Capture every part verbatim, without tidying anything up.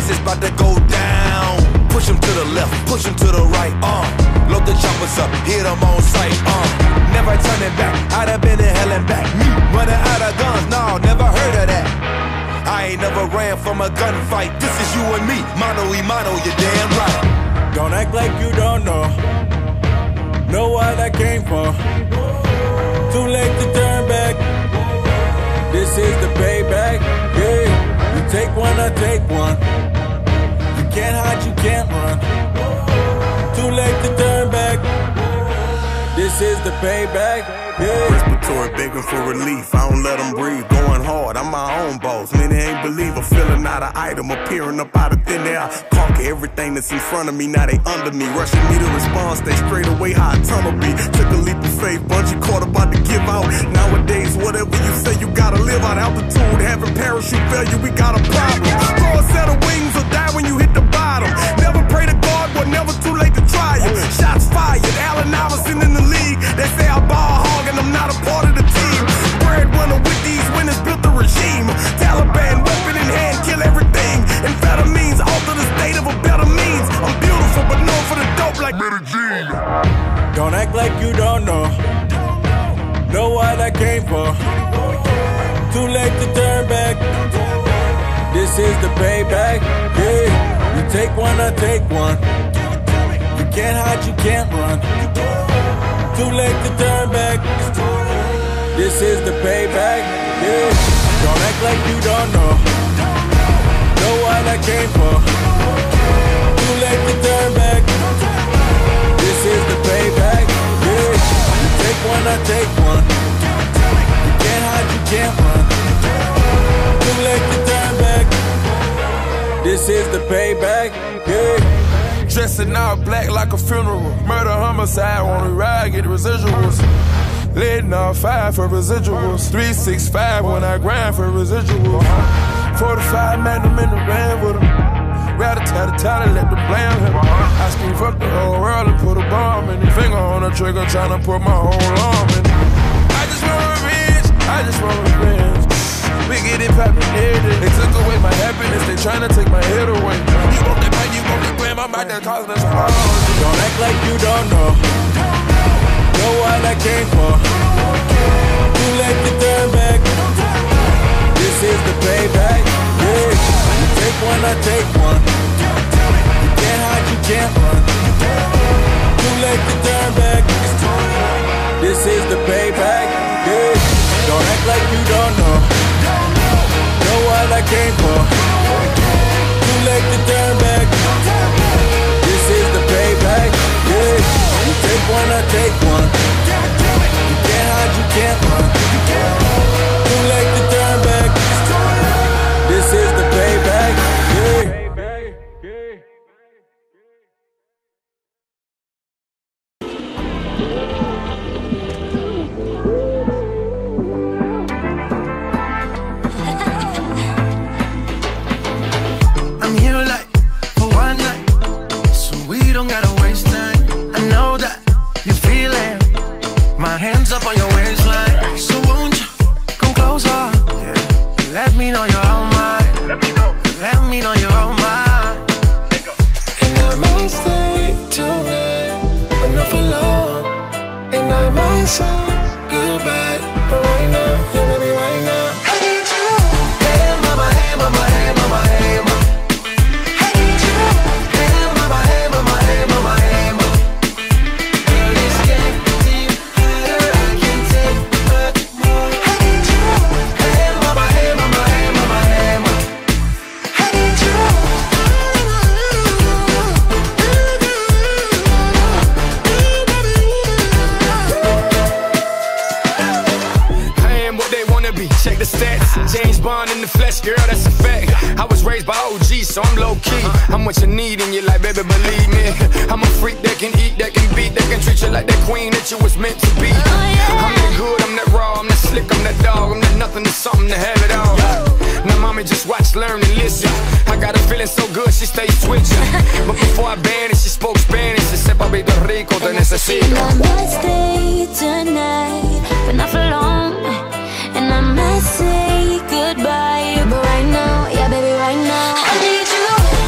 This is about to go down. Push him to the left, push him to the right, uh. Load the choppers up, hit him on sight, uh. Never turning back, I'd have been in hell and back. Me running out of guns, no, never heard of that. I ain't never ran from a gunfight. This is you and me, mano y mano, you're damn right. Don't act like you don't know. Know what I came for. Too late to turn back. This is the payback. Yeah, you take one, I take one. You can't hide, you can't run. Too late to turn back. This is the payback. Yeah. Respiratory begging for relief, I don't let them breathe. Going hard, I'm my own boss. Many ain't believe a feeling out of item, appearing up out of thin air. Conquer everything that's in front of me, now they under me. Rushing me to respond, stay straight away, how a tunnel be. Took a leap of faith, bungee cord about to give out. Nowadays, whatever you say, you gotta live out. Altitude, having parachute failure, we got a problem. Throw a set of wings or die when you hit the bottom. Never pray to God, but never too late to try it. Shots fired, Allen Iverson in the league. They say I ball hog and I'm not a part of the team. Breadwinner with these winners built the regime. Taliban, weapon in hand, kill everything. Amphetamines, alter the state of a better means. I'm beautiful, but known for the dope like Medellin. Don't act like you don't know. Know what I came for. Too late to turn back. This is the payback. Yeah, you take one, I take one. You can't hide, you can't run. Too late to turn back. This is the payback. Yeah, don't act like you don't know. Know what I came for. Too late to turn back. This is the payback. Yeah, you take one, I take one. You can't hide, you can't run. Too late to turn back. This is the payback. Yeah. Dressing all black like a funeral. Murder, homicide, wanna ride, get the residuals. Letting off five for residuals. three six five when I grind for residuals. forty-five magnum in the van with them. Rather tie the tie let the blame him. I scream fuck the whole world and put a bomb in the finger on the trigger, tryna put my whole arm in. I just want revenge, I just want revenge. We get it poppin' every day. They took away my happiness, they tryna take my head away. You want that man, you want that gram, I'm out there causing us harm. Don't act like you don't know. Know what I came for. Too late to turn back. This is the payback. Yeah, you take one, I take one. You can't hide, you can't run. Too late to turn back. This is the payback. Yeah, don't act like you don't know. Know what I came for. Too late to turn back. This is the payback. Yeah, you take one, I take one. You can't hide, you can't run. Too late to turn back. This is the payback. Yeah. Up on your waistline, so won't you come closer? Yeah. Let me know you're on mine. Let me know. Let me know you're on mine. And I might stay tonight, but not for long. And I might say goodbye, but right now, yeah, baby, right now. I need you. Hey, mama, hey, mama, hey, mama, hey, mama. I need you. Hey, mama, hey, mama, hey, mama, hey, mama. Girl, this game. James Bond in the flesh, girl, that's a fact. I was raised by O Gs, so I'm low-key. I'm what you need in your life, baby, believe me. I'm a freak that can eat, that can beat, that can treat you like that queen that you was meant to be. I'm that good, I'm that raw, I'm that slick, I'm that dog, I'm that nothing to something to have it all. Now mommy just watch, learn, and listen. I got her feeling so good, she stays switching. But before I banned it, she spoke Spanish. She said, papi, te rico, te necesito. And I might stay tonight, but not for long. And I might say goodbye, but right now, yeah, baby, right now, I need you.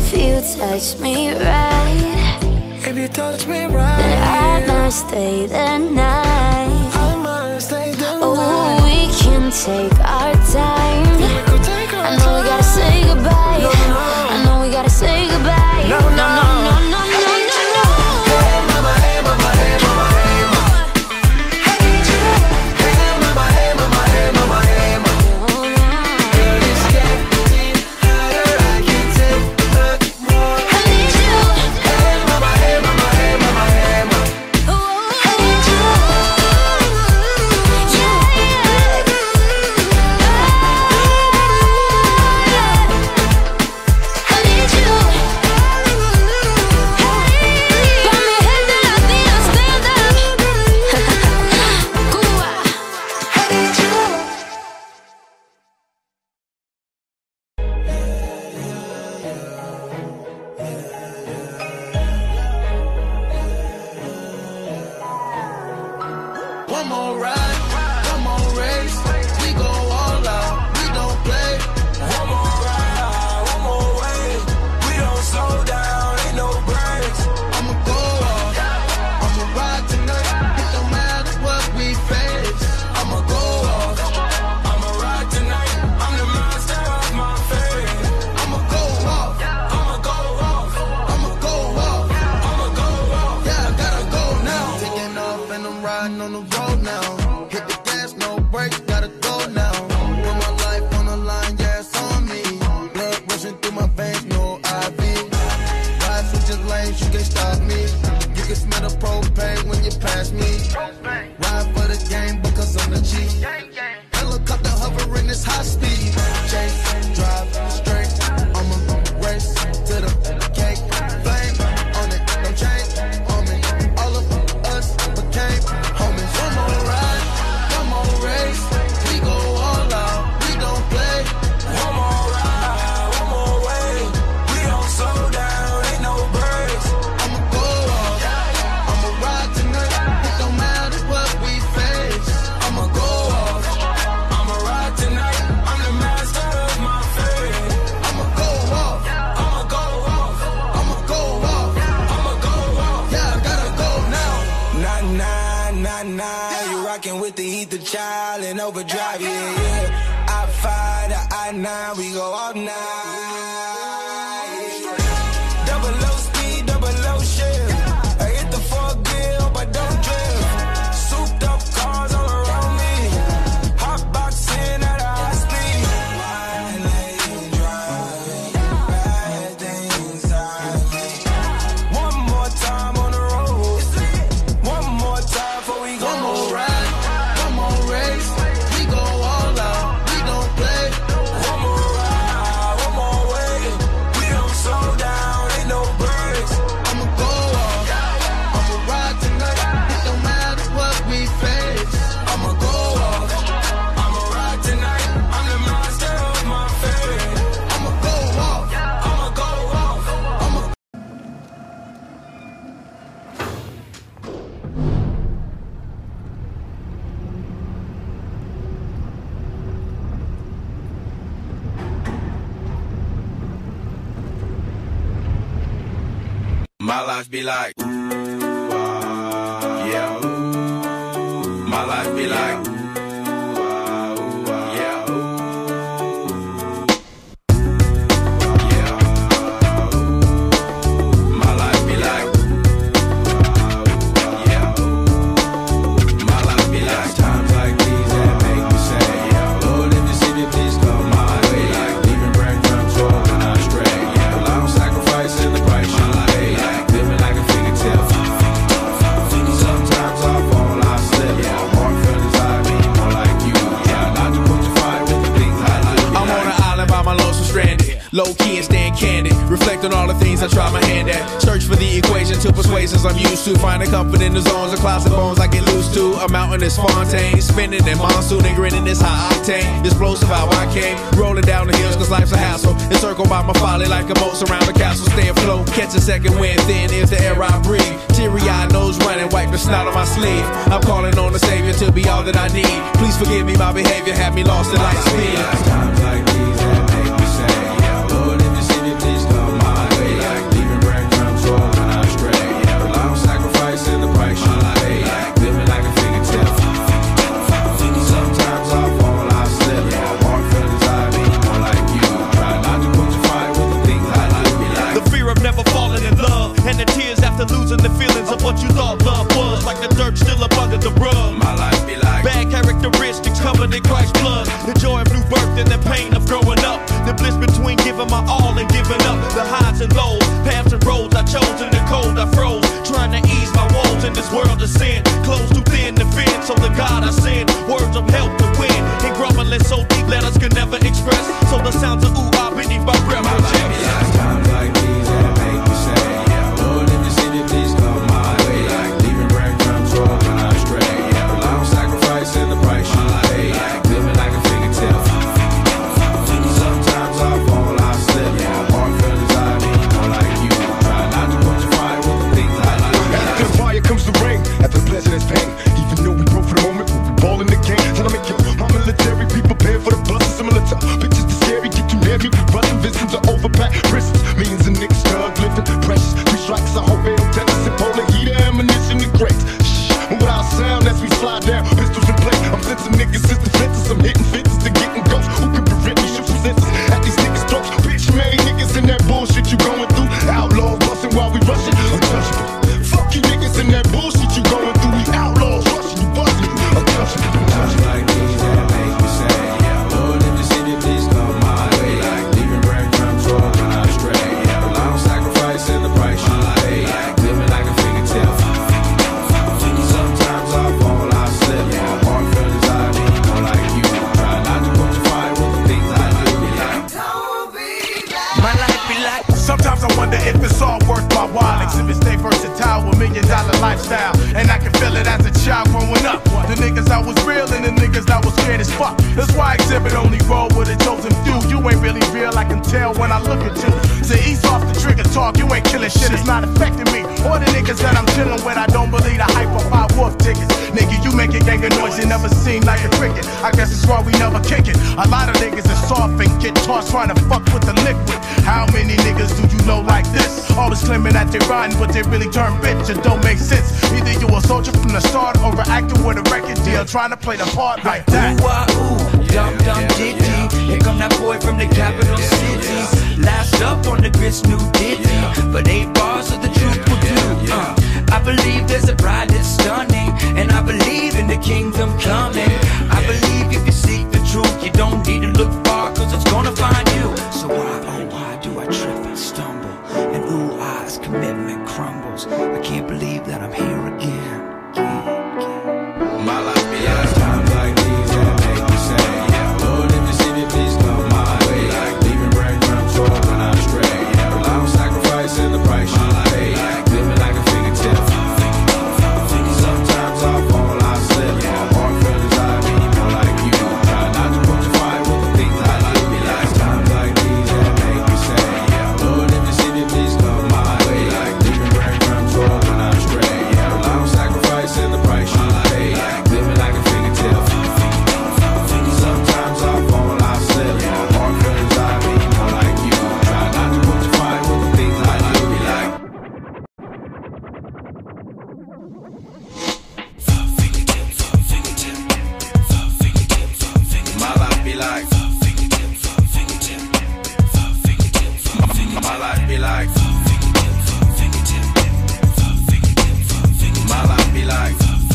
If you touch me right, if you touch me right, then I might stay the night. I might stay the night. Oh, we can take our time. We could take our I know we gotta say goodbye. No, no. I know we gotta say goodbye. No, no, no, no, no, no, no, no. Hey mama, hey mama, hey mama, hey mama. Hey you. Hey mama, hey mama, hey mama, hey mama. Girl, it's getting harder. I can't take much more. I need you. Hey mama, hey mama, hey mama, hey mama. I need you. Yeah, yeah. I need you. Got me head up, then I stand up. Cuba. I need you. One more ride, one more race. We go all out, we don't play. One more ride, one more way. We don't slow down, ain't no breaks. I'ma go off, I'ma ride tonight. It don't matter what we face. I'ma go off, I'ma ride tonight. I'm the master of my fate. I'ma go off, I'ma go off. I'ma go off. I'ma go off. Yeah, I gotta go now. Taking off and I'm riding on the road now. Hit the gas, no brakes, gotta go now. Put my life on the line, yeah, it's on me. Blood rushing through my veins, no I V. Ride switching lanes, you can't stop me. You can smell the propane when you pass me. Ride for the game because I'm the G. Helicopter hovering this high speed. Chase, drive, straight. I'ma race to the cake. Flame on it, no change on me. All of us became homies. One more ride, one more race. We go all out, we don't play. One more ride, one more way. We don't slow down, ain't no breaks. I'ma go off, I'ma ride tonight. It don't matter what we face. I'ma go off, I'ma ride tonight. I'm the master of my fate. I'ma go off, I'ma go off. I'ma go off. I'ma go off. Yeah, I gotta go now. Nah, nah, nah, nah. You rockin' with the heat, the child, and overdrive, yeah, yeah. I five to I nine, we go all night. Double low speed, double low shift. I hit the four gear, hope I don't drift. Souped up cars all around me. Hot boxing at a high speed. Wine lane driving, bad things happening. One more time on the road. One more time before we go. One more ride, one more race. We go all out, we don't play. One more ride, one more way. We don't slow down, ain't no breaks. I'ma go off, I'ma ride tonight. It don't matter what we face. I'ma go off, I'ma ride tonight. I'm the master of my fate. I'ma go off, I'ma go off. I'ma My life be like, ooh, ah, yeah, ooh. My life be like, ooh, ah, ooh, ah, yeah, ooh. Yeah, ooh. My life be like, ooh, ah, ooh, yeah, ooh. My life be like times like these that make me say, yeah, Lord, if you see me, please come my way. Like leaving breadcrumbs rolling on stray. Yeah, long sacrifice in the price you pay. Like living like a figure tale. Sometimes I fall, I slip. Yeah, more feelings I mean, more like you. Yeah, not to put your fire with the things I like. I'm on an island by my lonesome stranded. Low key and staying candid. Reflect on all the things I try my hand at. Search for the equation to persuasions I'm used to. Finding comfort in the zones of closet bones I get loose to. A mountain is Fontaine. Spinning in monsoon and grinning this high octane. Explosive how I came. Rolling down the hills cause life's a hassle. Encircled by my folly like a moat around the castle. Stay afloat. Catch a second wind thin is the air I breathe. Teary eyed nose running. Wipe the snot on my sleeve. I'm calling on the Savior to be all that I need. Please forgive me my behavior. Had me lost in light speed. Times like these that make me say, yeah, Lord, if you see me, please come my way. this world of sin. Clothes too thin to fit, so the God I send words of help to win. And grumbling so deep, letters can never express. So the sounds of ooh ah beneath my breath will chest. Times like these that make me say, Lord, if you see me, please come my way. Like leaving breadcrumbs for when I stray. Well, I'm sacrificing the price you pay. Like living like a fingertip. Sometimes I fall, I slip. My heart feels I need more like you. Try not to put your fire with the things I do. After the fire comes the rain, after pleasure there's pain. Even though we broke for the moment, we'll be ball in the game. Trying to make you my military, be prepared for the bus. Similar to pictures to scary, get you near you. Running visions are overpacked prisons. Millions of niggas drug living, precious. Three strikes, I hope they don't test us. And polar heater, ammunition, and crates. Shh, move without sound as we slide down. Pistols in play. I'm sensing niggas since the fences. I'm hitting fences to getting ghosts. Who can prevent me? Shoot some senses at these niggas' throats. Bitch, man, niggas in that bullshit you going through. Outlaws busting while we rushing. Untouchable. Fuck you niggas in that bullshit you going through. We outlaws rushing, you busting. Untouchable. Times like these that make me say, Lord, if you see me, please come my way. Like leaving breadcrumbs for when I stray. Well, I'm sacrificing the price you pay. Like living like a fingertip. Sometimes I fall, I slip. My heart feels I need more like you. Try not to put your fire with the things I do. My life be like. Sometimes I wonder if it's all worth my while. Exhibits stay versatile with million dollar lifestyle. And I can feel it as a child growing up. The niggas that was real and the niggas that was scared as fuck. That's why Exhibit only roll with a chosen few. You ain't really real, I can tell when I look at you. Say ease off the trigger talk, you ain't killing shit, it's not affecting me. Or the niggas that I'm chilling with, I don't believe the hype of five wolf tickets. Nigga, you make a gang of noise, you never seem like a cricket. I guess it's why we never kick it. A lot of niggas are soft and get tossed trying to fuck with the liquid. How many niggas do you know like this? Always claiming that they riding, but they really turn bitch. It don't make sense. Either you a soldier from the start or an actor with a record deal trying to play the part like that. Ooh, ah, ooh, dum dum diddy. Here come that boy from the capital city. Last up on the grits, new ditty. But eight bars of the truth will do. Uh, I believe there's a bride that's stunning, and I believe in the kingdom coming. I believe if you seek the truth, you don't need to look far, cause it's gonna find you. So why, oh why do I trip and stumble? And ooh, ah, as commitment crumbles. I can't believe that I'm here again. My life be like times like these that make me say, Lord, if you see me, please come my way. Like leaving breadcrumbs for when I stray. Well, I'm sacrificing the price you pay. Like living like a fingertip. Sometimes I fall, I slip. My heart feels I need more like you. Try not to put your fire with the things I do. Be like times like these that make me say, Lord, if you see me, please come my way. Like leaving breadcrumbs for when I stray. Well, I'm sacrificing the price you pay. Like living like a fingertip. Sometimes I fall, I slip. My heart feels I need more like you. Try not to put your fire with the things I do. Be like my life be like my life be like my life be like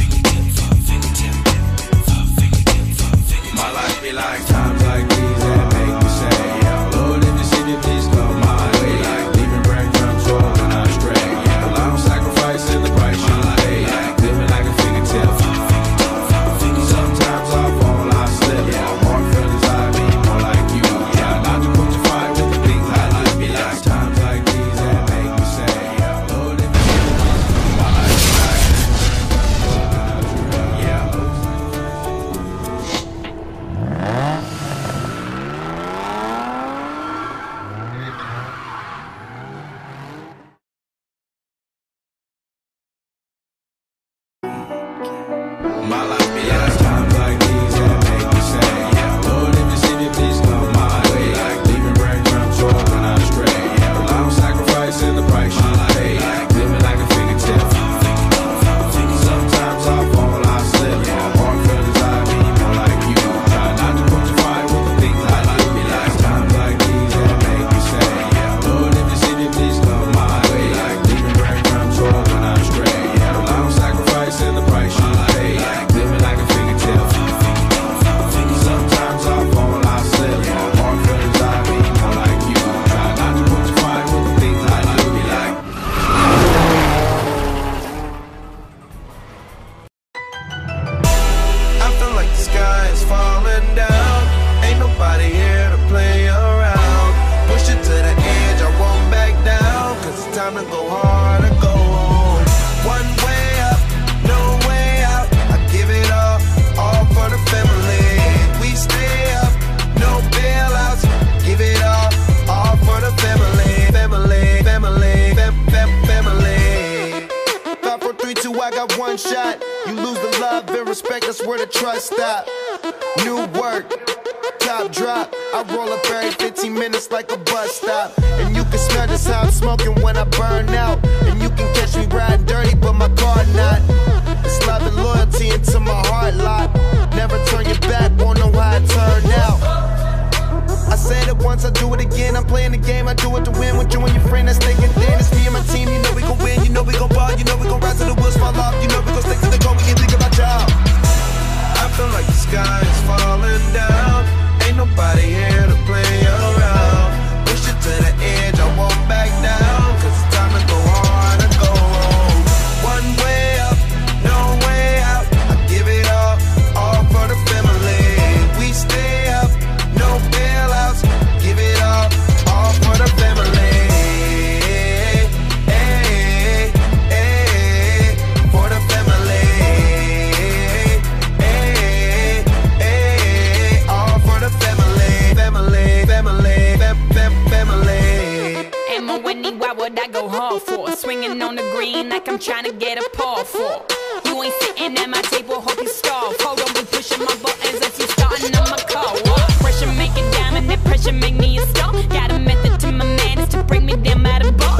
my life be like times like these that make me say, Lord, if you see me, please come my way. Like leaving breadcrumbs for when I stray. Well, I'm sacrificing the price you pay. Like living like a fingertip. Sometimes I fall, I slip. My heart feels I need more like you. Try not to put your fire with the things I do. Be like times like these that time to go hard or go home. One way up, no way out. I give it all, all for the family. We stay up, no bailouts. Give it all, all for the family. Family, family, fam, fam, family. Five, four, three, two, I got one shot. You lose the love and respect, that's where the trust stop. New work, top drop. I roll up every fifteen minutes like a bus stop. And you can smell just how I'm smoking when I burn out. And you can catch me riding dirty, but my car not. It's love and loyalty into my heart lock. Never turn your back, won't know how it turned out. I said it once, I do it again. I'm playing the game, I do it to win. With you and your friend that's thinking then. It's me and my team, you know we gon' win. You know we gon' ball, you know we gon' rise to the wheels fall off. You know we gon' stick to the goal, we can think about y'all. I feel like the sky is falling down. Ain't nobody here to play around. Push it to the edge, I won't back down. Cause it's time to go hard and go home. One way up, no way out. I give it all, all for the family. We stay up, no bailouts. Give it all, all for the family. Hey, hey, for the family. Hey, hey, all for the family. Family, family, fam, fam, family. Am I winning? Why would I go hard for? Swinging on the green like I'm trying to get a paw for. You ain't sitting at my table, hope you starve. Hold on, be pushing my buttons as you starting on my car. What? Pressure make it diamond, that pressure make me a star. Got a method to my madness to bring me down by the bar.